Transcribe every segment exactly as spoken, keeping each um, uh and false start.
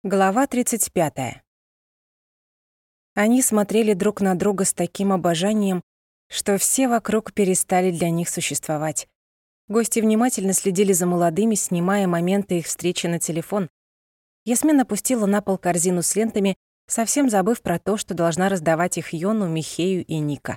Глава тридцать пятая. Они смотрели друг на друга с таким обожанием, что все вокруг перестали для них существовать. Гости внимательно следили за молодыми, снимая моменты их встречи на телефон. Ясмин опустила на пол корзину с лентами, совсем забыв про то, что должна раздавать их Йону, Михею и Ника.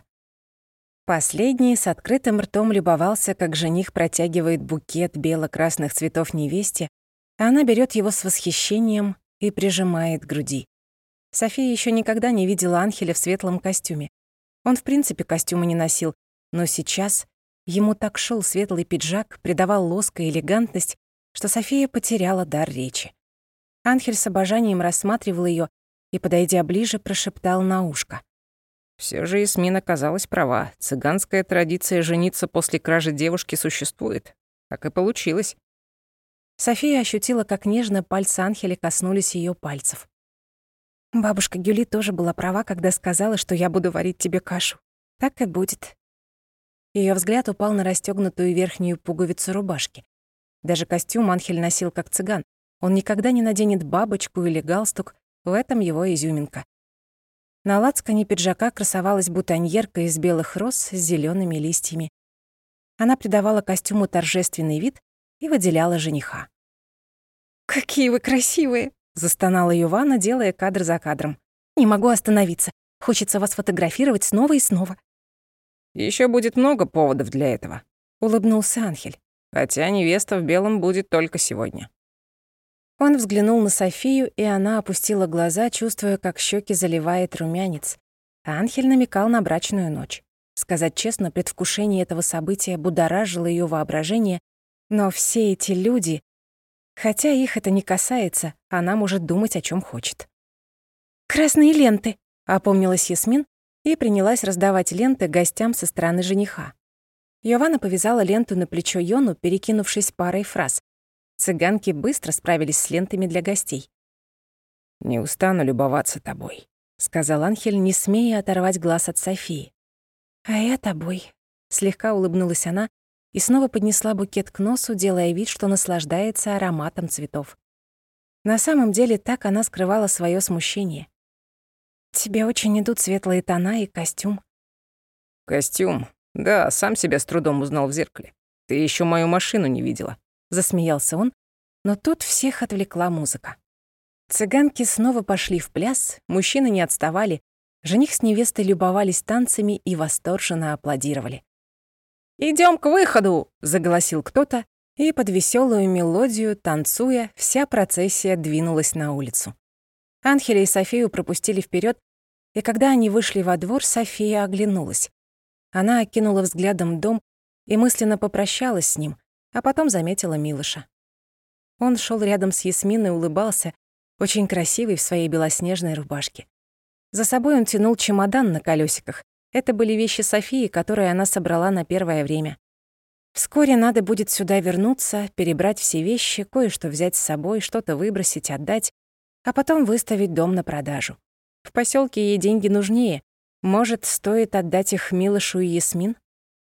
Последний с открытым ртом любовался, как жених протягивает букет бело-красных цветов невесте, а она берет его с восхищением и прижимает к груди. София еще никогда не видела Анхеля в светлом костюме. Он, в принципе, костюма не носил, но сейчас ему так шел светлый пиджак, придавал лоск и элегантность, что София потеряла дар речи. Анхель с обожанием рассматривал ее и, подойдя ближе, прошептал на ушко. Все же Ясмин оказалась права. Цыганская традиция жениться после кражи девушки существует. Так и получилось. София ощутила, как нежно пальцы Анхеля коснулись ее пальцев. «Бабушка Гюли тоже была права, когда сказала, что я буду варить тебе кашу. Так и будет». Ее взгляд упал на расстёгнутую верхнюю пуговицу рубашки. Даже костюм Анхель носил как цыган. Он никогда не наденет бабочку или галстук, в этом его изюминка. На лацкане пиджака красовалась бутоньерка из белых роз с зелёными листьями. Она придавала костюму торжественный вид и выделяла жениха. «Какие вы красивые!» — застонала Йована, делая кадр за кадром. «Не могу остановиться. Хочется вас фотографировать снова и снова». Еще будет много поводов для этого», — улыбнулся Анхель. «Хотя невеста в белом будет только сегодня». Он взглянул на Софию, и она опустила глаза, чувствуя, как щеки заливает румянец. А Анхель намекал на брачную ночь. Сказать честно, предвкушение этого события будоражило ее воображение, но все эти люди... Хотя их это не касается, она может думать, о чем хочет. «Красные ленты», — опомнилась Ясмин и принялась раздавать ленты гостям со стороны жениха. Йована повязала ленту на плечо Йону, перекинувшись парой фраз. Цыганки быстро справились с лентами для гостей. «Не устану любоваться тобой», — сказал Анхель, не смея оторвать глаз от Софии. «А я тобой», — слегка улыбнулась она и снова поднесла букет к носу, делая вид, что наслаждается ароматом цветов. На самом деле так она скрывала свое смущение. «Тебе очень идут светлые тона и костюм». «Костюм? Да, сам себя с трудом узнал в зеркале. Ты еще мою машину не видела». Засмеялся он, но тут всех отвлекла музыка. Цыганки снова пошли в пляс, мужчины не отставали, жених с невестой любовались танцами и восторженно аплодировали. «Идём к выходу!» — заголосил кто-то, и под веселую мелодию, танцуя, вся процессия двинулась на улицу. Анхеля и Софию пропустили вперед, и когда они вышли во двор, София оглянулась. Она окинула взглядом дом и мысленно попрощалась с ним, а потом заметила Милоша. Он шел рядом с Ясминой и улыбался, очень красивый в своей белоснежной рубашке. За собой он тянул чемодан на колесиках. Это были вещи Софии, которые она собрала на первое время. Вскоре надо будет сюда вернуться, перебрать все вещи, кое-что взять с собой, что-то выбросить, отдать, а потом выставить дом на продажу. В поселке ей деньги нужнее. Может, стоит отдать их Милошу и Ясмин?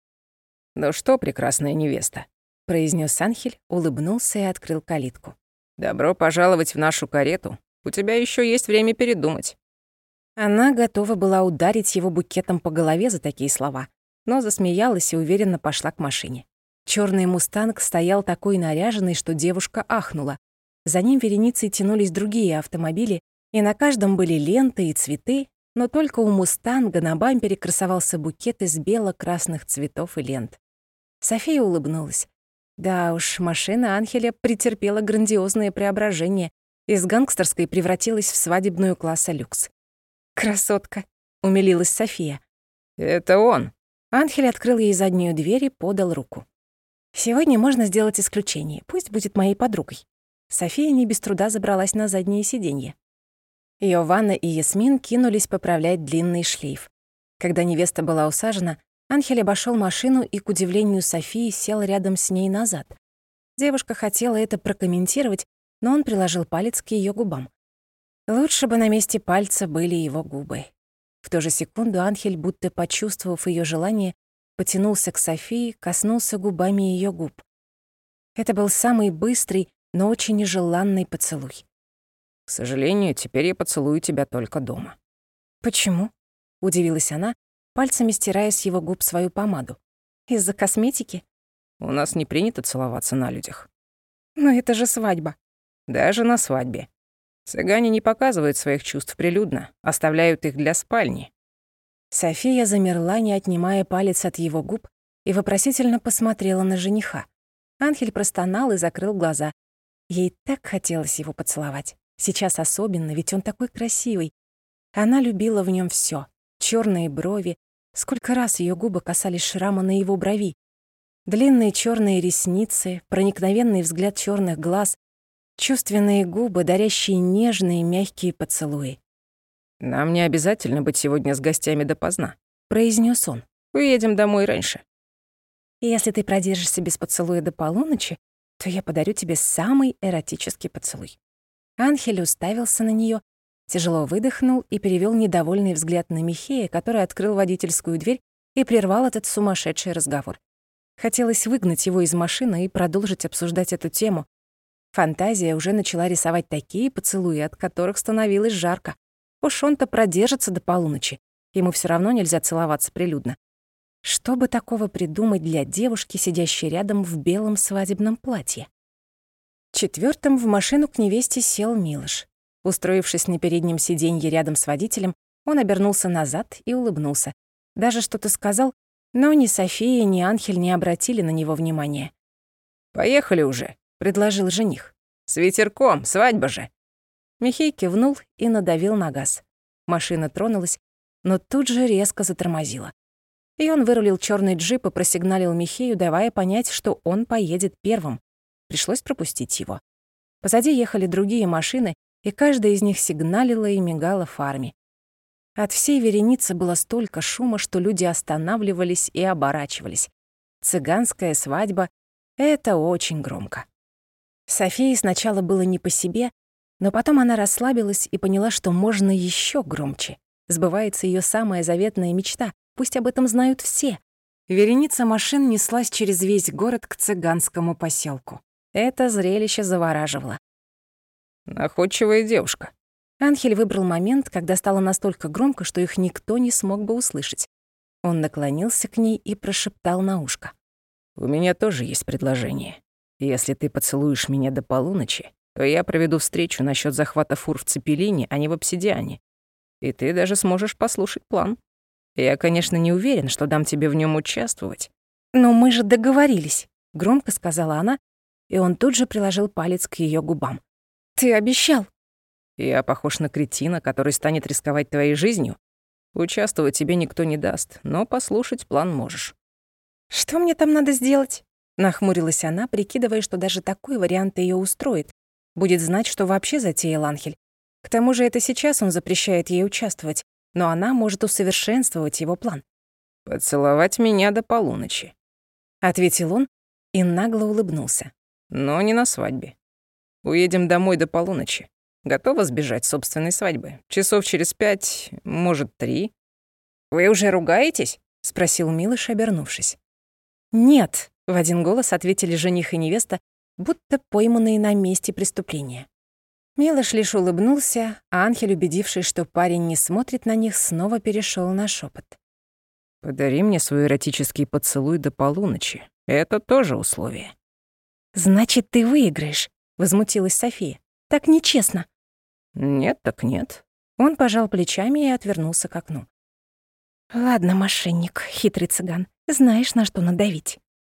«Ну что, прекрасная невеста», — произнес Анхель, улыбнулся и открыл калитку. «Добро пожаловать в нашу карету. У тебя еще есть время передумать». Она готова была ударить его букетом по голове за такие слова, но засмеялась и уверенно пошла к машине. Чёрный мустанг стоял такой наряженный, что девушка ахнула. За ним вереницей тянулись другие автомобили, и на каждом были ленты и цветы, но только у мустанга на бампере красовался букет из бело-красных цветов и лент. София улыбнулась. Да уж, машина Анхеля претерпела грандиозное преображение. Из гангстерской превратилась в свадебную класса люкс. «Красотка», — умилилась София. «Это он». Анхель открыл ей заднюю дверь и подал руку. «Сегодня можно сделать исключение. Пусть будет моей подругой». София не без труда забралась на заднее сиденье. Йована и Ясмин кинулись поправлять длинный шлейф. Когда невеста была усажена, Анхель обошёл машину и, к удивлению Софии, сел рядом с ней назад. Девушка хотела это прокомментировать, но он приложил палец к её губам. Лучше бы на месте пальца были его губы. В ту же секунду Анхель, будто почувствовав её желание, потянулся к Софии, коснулся губами её губ. Это был самый быстрый, но очень нежеланный поцелуй. К сожалению, теперь я поцелую тебя только дома». «Почему?» — удивилась она, пальцами стирая с его губ свою помаду. «Из-за косметики?» «У нас не принято целоваться на людях». «Но это же свадьба». «Даже на свадьбе. Цыгане не показывают своих чувств прилюдно, оставляют их для спальни». София замерла, не отнимая палец от его губ, и вопросительно посмотрела на жениха. Анхель простонал и закрыл глаза. Ей так хотелось его поцеловать. Сейчас особенно, ведь он такой красивый. Она любила в нем всё: чёрные брови, сколько раз её губы касались шрама на его брови, длинные чёрные ресницы, проникновенный взгляд чёрных глаз, чувственные губы, дарящие нежные мягкие поцелуи. «Нам не обязательно быть сегодня с гостями допоздна», — произнёс он. «Уедем домой раньше». «Если ты продержишься без поцелуя до полуночи, то я подарю тебе самый эротический поцелуй». Анхель уставился на неё, тяжело выдохнул и перевёл недовольный взгляд на Михея, который открыл водительскую дверь и прервал этот сумасшедший разговор. Хотелось выгнать его из машины и продолжить обсуждать эту тему. Фантазия уже начала рисовать такие поцелуи, от которых становилось жарко. Уж он-то продержится до полуночи. Ему всё равно нельзя целоваться прилюдно. Что бы такого придумать для девушки, сидящей рядом в белом свадебном платье? Четвёртым в машину к невесте сел Милош. Устроившись на переднем сиденье рядом с водителем, он обернулся назад и улыбнулся. Даже что-то сказал, но ни София, ни Анхель не обратили на него внимания. «Поехали уже», — предложил жених. «С ветерком, свадьба же». Михей кивнул и надавил на газ. Машина тронулась, но тут же резко затормозила. И он вырулил чёрный джип и просигналил Михею, давая понять, что он поедет первым. Пришлось пропустить его. Позади ехали другие машины, и каждая из них сигналила и мигала фарами. От всей вереницы было столько шума, что люди останавливались и оборачивались. Цыганская свадьба — это очень громко. Софии сначала было не по себе, но потом она расслабилась и поняла, что можно ещё громче. Сбывается её самая заветная мечта, пусть об этом знают все. Вереница машин неслась через весь город к цыганскому посёлку. Это зрелище завораживало. «Находчивая девушка». Анхель выбрал момент, когда стало настолько громко, что их никто не смог бы услышать. Он наклонился к ней и прошептал на ушко. «У меня тоже есть предложение. Если ты поцелуешь меня до полуночи, то я проведу встречу насчёт захвата фур в Цепелине, а не в Обсидиане. И ты даже сможешь послушать план. Я, конечно, не уверен, что дам тебе в нём участвовать». «Но мы же договорились», — громко сказала она, и он тут же приложил палец к её губам. «Ты обещал». «Я похож на кретина, который станет рисковать твоей жизнью. Участвовать тебе никто не даст, но послушать план можешь». «Что мне там надо сделать?» — нахмурилась она, прикидывая, что даже такой вариант её устроит. Будет знать, что вообще затеял Анхель. К тому же это сейчас он запрещает ей участвовать, но она может усовершенствовать его план. «Поцеловать меня до полуночи», — ответил он и нагло улыбнулся. «Но не на свадьбе. Уедем домой до полуночи. Готова сбежать с собственной свадьбы? Часов через пять, может, три». «Вы уже ругаетесь?» — спросил Милош, обернувшись. «Нет», — в один голос ответили жених и невеста, будто пойманные на месте преступления. Милош лишь улыбнулся, а Анхель, убедившись, что парень не смотрит на них, снова перешёл на шёпот. «Подари мне свой эротический поцелуй до полуночи. Это тоже условие». «Значит, ты выиграешь», — возмутилась София. «Так нечестно». «Нет, так нет». Он пожал плечами и отвернулся к окну. «Ладно, мошенник, хитрый цыган, знаешь, на что надавить».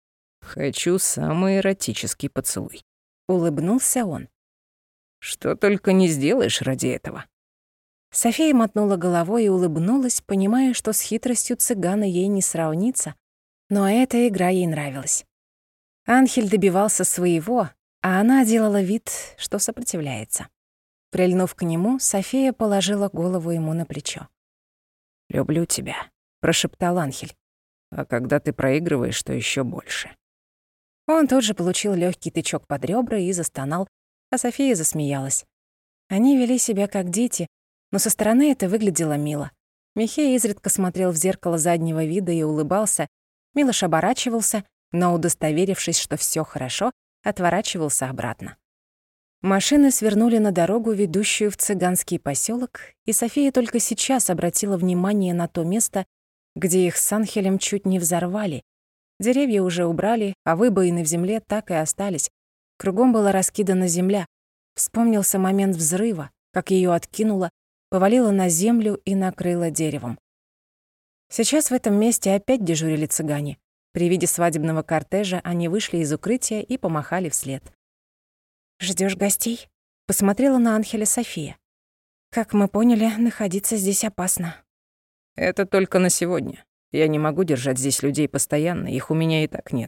«Хочу самый эротический поцелуй», — улыбнулся он. «Что только не сделаешь ради этого». София мотнула головой и улыбнулась, понимая, что с хитростью цыгана ей не сравнится, но эта игра ей нравилась. Анхель добивался своего, а она делала вид, что сопротивляется. Прильнув к нему, София положила голову ему на плечо. «Люблю тебя», — прошептал Анхель. «А когда ты проигрываешь, то ещё больше». Он тут же получил лёгкий тычок под ребра и застонал, а София засмеялась. Они вели себя как дети, но со стороны это выглядело мило. Михей изредка смотрел в зеркало заднего вида и улыбался. Милош оборачивался, но, удостоверившись, что всё хорошо, отворачивался обратно. Машины свернули на дорогу, ведущую в цыганский поселок, и София только сейчас обратила внимание на то место, где их с Анхелем чуть не взорвали. Деревья уже убрали, а выбоины в земле так и остались. Кругом была раскидана земля. Вспомнился момент взрыва, как ее откинуло, повалило на землю и накрыло деревом. Сейчас в этом месте опять дежурили цыгане. При виде свадебного кортежа они вышли из укрытия и помахали вслед. «Ждёшь гостей?» — посмотрела на Анхеля София. «Как мы поняли, находиться здесь опасно». «Это только на сегодня. Я не могу держать здесь людей постоянно, их у меня и так нет».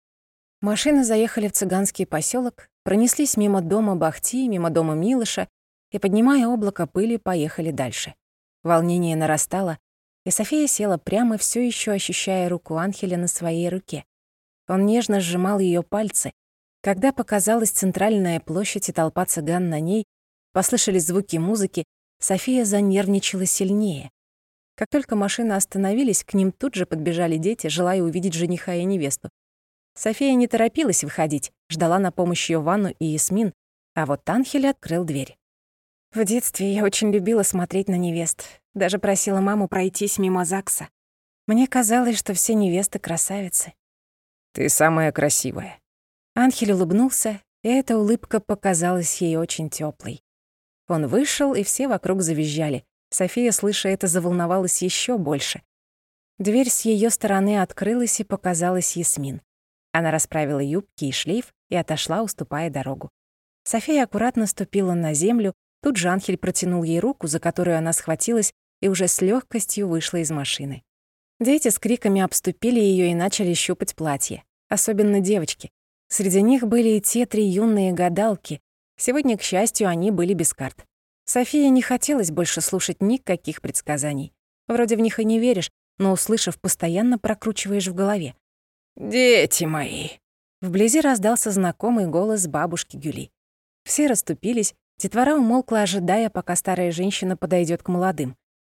Машины заехали в цыганский поселок, пронеслись мимо дома Бахти, мимо дома Милыша и, поднимая облако пыли, поехали дальше. Волнение нарастало, и София села прямо, все еще ощущая руку Анхеля на своей руке. Он нежно сжимал ее пальцы. Когда показалась центральная площадь и толпа цыган на ней, послышались звуки музыки, София занервничала сильнее. Как только машины остановились, к ним тут же подбежали дети, желая увидеть жениха и невесту. София не торопилась выходить, ждала на помощь ее Ванну и Ясмин, а вот Анхель открыл дверь. «В детстве я очень любила смотреть на невест, даже просила маму пройтись мимо ЗАГСа. Мне казалось, что все невесты красавицы». «Ты самая красивая». Анхель улыбнулся, и эта улыбка показалась ей очень тёплой. Он вышел, и все вокруг завизжали. София, слыша это, заволновалась ещё больше. Дверь с её стороны открылась, и показалась Ясмин. Она расправила юбки и шлейф и отошла, уступая дорогу. София аккуратно ступила на землю, тут же Анхель протянул ей руку, за которую она схватилась, и уже с лёгкостью вышла из машины. Дети с криками обступили её и начали щупать платье, особенно девочки. Среди них были и те три юные гадалки. Сегодня, к счастью, они были без карт. Софии не хотелось больше слушать никаких предсказаний. Вроде в них и не веришь, но, услышав, постоянно прокручиваешь в голове. «Дети мои!» Вблизи раздался знакомый голос бабушки Гюли. Все расступились, детвора умолкла, ожидая, пока старая женщина подойдет к молодым.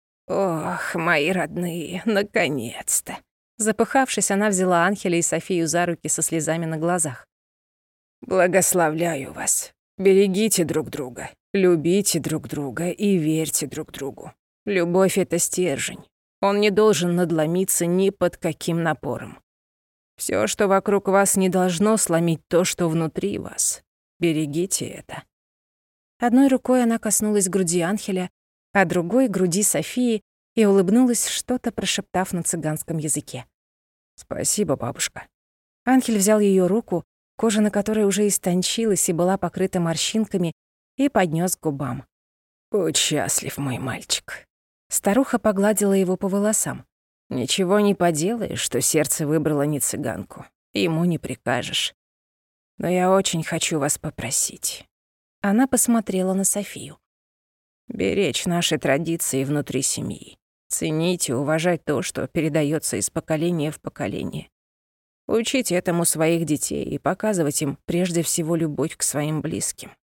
«Ох, мои родные, наконец-то!» Запыхавшись, она взяла Анхеля и Софию за руки со слезами на глазах. «Благословляю вас. Берегите друг друга, любите друг друга и верьте друг другу. Любовь — это стержень. Он не должен надломиться ни под каким напором. Всё, что вокруг вас, не должно сломить то, что внутри вас. Берегите это». Одной рукой она коснулась груди Анхеля, а другой — груди Софии, и улыбнулась, что-то прошептав на цыганском языке. «Спасибо, бабушка». Анхель взял её руку, кожа на которой уже истончилась и была покрыта морщинками, и поднёс к губам. «Будь счастлив, мой мальчик». Старуха погладила его по волосам. «Ничего не поделаешь, что сердце выбрало не цыганку. Ему не прикажешь. Но я очень хочу вас попросить». Она посмотрела на Софию. «Беречь наши традиции внутри семьи. Ценить и уважать то, что передаётся из поколения в поколение. Учить этому своих детей и показывать им прежде всего любовь к своим близким».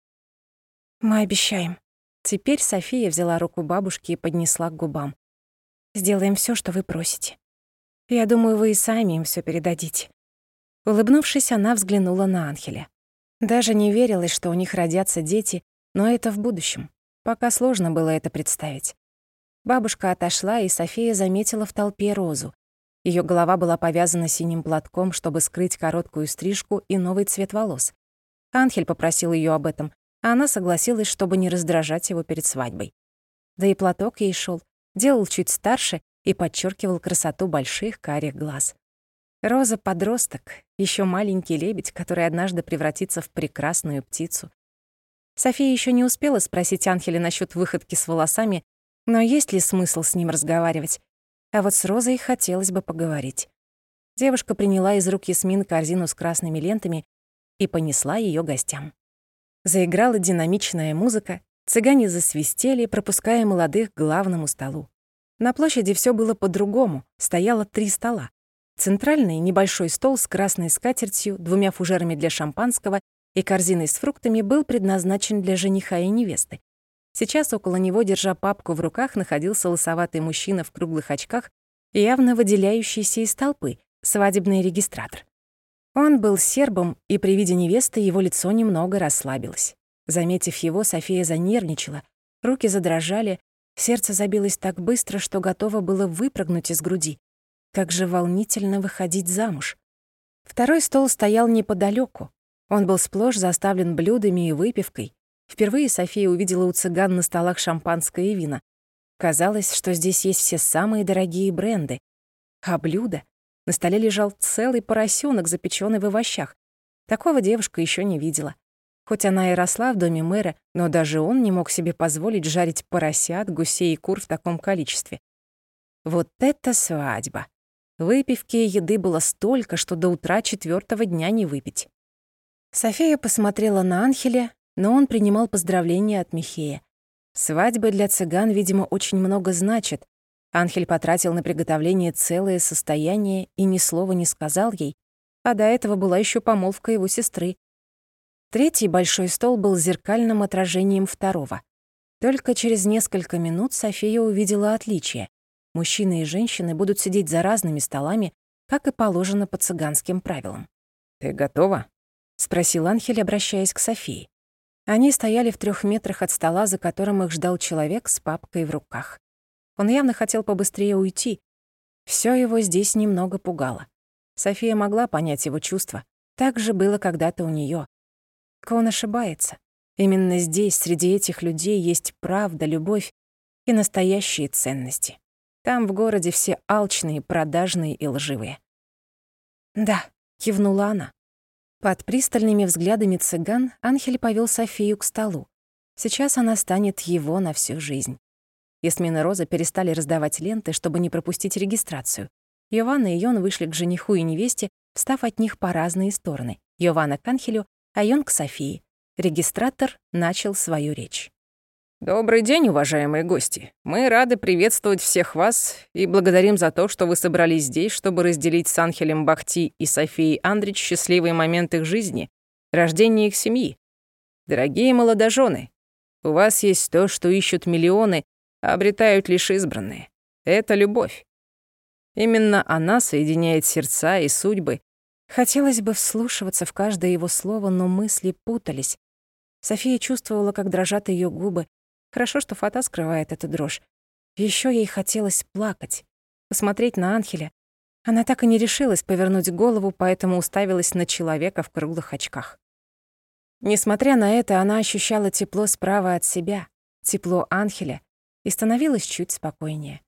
«Мы обещаем». Теперь София взяла руку бабушки и поднесла к губам. «Сделаем всё, что вы просите. Я думаю, вы и сами им всё передадите». Улыбнувшись, она взглянула на Анхеля. Даже не верилось, что у них родятся дети, но это в будущем. Пока сложно было это представить. Бабушка отошла, и София заметила в толпе Розу. Её голова была повязана синим платком, чтобы скрыть короткую стрижку и новый цвет волос. Анхель попросил её об этом, а она согласилась, чтобы не раздражать его перед свадьбой. Да и платок ей шёл, делал чуть старше и подчеркивал красоту больших карих глаз. Роза — подросток, ещё маленький лебедь, который однажды превратится в прекрасную птицу. София ещё не успела спросить Анхеля насчёт выходки с волосами, но есть ли смысл с ним разговаривать? А вот с Розой хотелось бы поговорить. Девушка приняла из рук Ясмин корзину с красными лентами и понесла её гостям. Заиграла динамичная музыка, цыгане засвистели, пропуская молодых к главному столу. На площади всё было по-другому, стояло три стола. Центральный — небольшой стол с красной скатертью, двумя фужерами для шампанского и корзиной с фруктами был предназначен для жениха и невесты. Сейчас около него, держа папку в руках, находился лысоватый мужчина в круглых очках, явно выделяющийся из толпы, свадебный регистратор. Он был сербом, и при виде невесты его лицо немного расслабилось. Заметив его, София занервничала, руки задрожали, сердце забилось так быстро, что готово было выпрыгнуть из груди. Как же волнительно выходить замуж. Второй стол стоял неподалёку. Он был сплошь заставлен блюдами и выпивкой. Впервые София увидела у цыган на столах шампанское и вина. Казалось, что здесь есть все самые дорогие бренды. А блюда? На столе лежал целый поросенок, запечённый в овощах. Такого девушка еще не видела. Хоть она и росла в доме мэра, но даже он не мог себе позволить жарить поросят, гусей и кур в таком количестве. Вот это свадьба! Выпивки и еды было столько, что до утра четвёртого дня не выпить. София посмотрела на Анхеля, но он принимал поздравления от Михея. Свадьбы для цыган, видимо, очень много значат. Анхель потратил на приготовление целое состояние и ни слова не сказал ей, а до этого была еще помолвка его сестры. Третий большой стол был зеркальным отражением второго. Только через несколько минут София увидела отличие. Мужчины и женщины будут сидеть за разными столами, как и положено по цыганским правилам. «Ты готова?» — спросил Анхель, обращаясь к Софии. Они стояли в трех метрах от стола, за которым их ждал человек с папкой в руках. Он явно хотел побыстрее уйти. Всё его здесь немного пугало. София могла понять его чувства. Так же было когда-то у неё. Он ошибается. Именно здесь, среди этих людей, есть правда, любовь и настоящие ценности. Там, в городе, все алчные, продажные и лживые. «Да», — кивнула она. Под пристальными взглядами цыган Анхель повел Софию к столу. Сейчас она станет его на всю жизнь. Ясмин и Роза перестали раздавать ленты, чтобы не пропустить регистрацию. Йованна и Йон вышли к жениху и невесте, встав от них по разные стороны. Йованна к Анхелю, а Йон к Софии. Регистратор начал свою речь. «Добрый день, уважаемые гости. Мы рады приветствовать всех вас и благодарим за то, что вы собрались здесь, чтобы разделить с Анхелем Бахти и Софией Андрич счастливый момент их жизни, рождение их семьи. Дорогие молодожены, у вас есть то, что ищут миллионы, а обретают лишь избранные. Это любовь. Именно она соединяет сердца и судьбы». Хотелось бы вслушиваться в каждое его слово, но мысли путались. София чувствовала, как дрожат ее губы. Хорошо, что фата скрывает эту дрожь. Еще ей хотелось плакать, посмотреть на Анхеля. Она так и не решилась повернуть голову, поэтому уставилась на человека в круглых очках. Несмотря на это, она ощущала тепло справа от себя, тепло Анхеля, и становилась чуть спокойнее.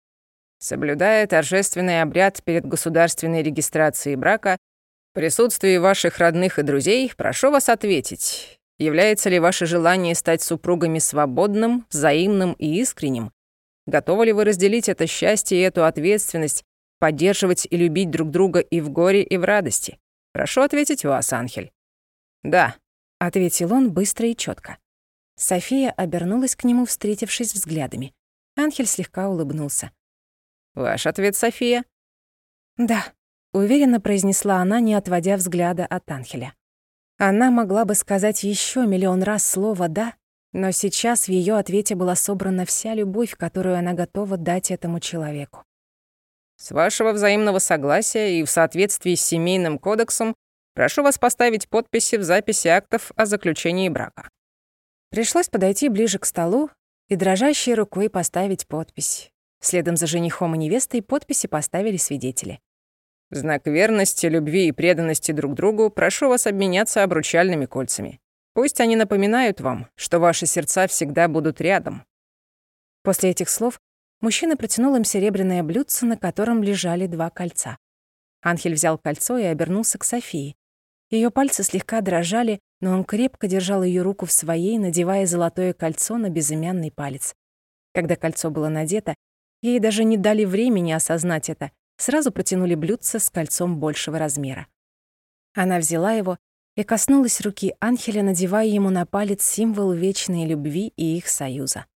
Соблюдая торжественный обряд перед государственной регистрацией брака, в присутствии ваших родных и друзей, прошу вас ответить, является ли ваше желание стать супругами свободным, взаимным и искренним? Готовы ли вы разделить это счастье и эту ответственность, поддерживать и любить друг друга и в горе, и в радости? Прошу ответить вас, Анхель. «Да», — ответил он быстро и чётко. София обернулась к нему, встретившись взглядами. Анхель слегка улыбнулся. «Ваш ответ, София?» «Да», — уверенно произнесла она, не отводя взгляда от Анхеля. Она могла бы сказать ещё миллион раз слово «да», но сейчас в её ответе была собрана вся любовь, которую она готова дать этому человеку. «С вашего взаимного согласия и в соответствии с семейным кодексом прошу вас поставить подписи в записи актов о заключении брака». Пришлось подойти ближе к столу и дрожащей рукой поставить подпись. Следом за женихом и невестой подписи поставили свидетели. «В знак верности, любви и преданности друг другу прошу вас обменяться обручальными кольцами. Пусть они напоминают вам, что ваши сердца всегда будут рядом». После этих слов мужчина протянул им серебряное блюдце, на котором лежали два кольца. Анхель взял кольцо и обернулся к Софии. Её пальцы слегка дрожали, но он крепко держал её руку в своей, надевая золотое кольцо на безымянный палец. Когда кольцо было надето, ей даже не дали времени осознать это, сразу протянули блюдце с кольцом большего размера. Она взяла его и коснулась руки Анхеля, надевая ему на палец символ вечной любви и их союза.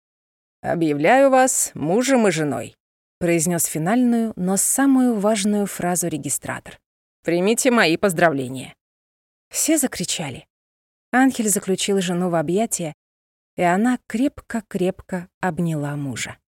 «Объявляю вас мужем и женой», — произнес финальную, но самую важную фразу регистратор. «Примите мои поздравления». Все закричали. Анхель заключил жену в объятия, и она крепко-крепко обняла мужа.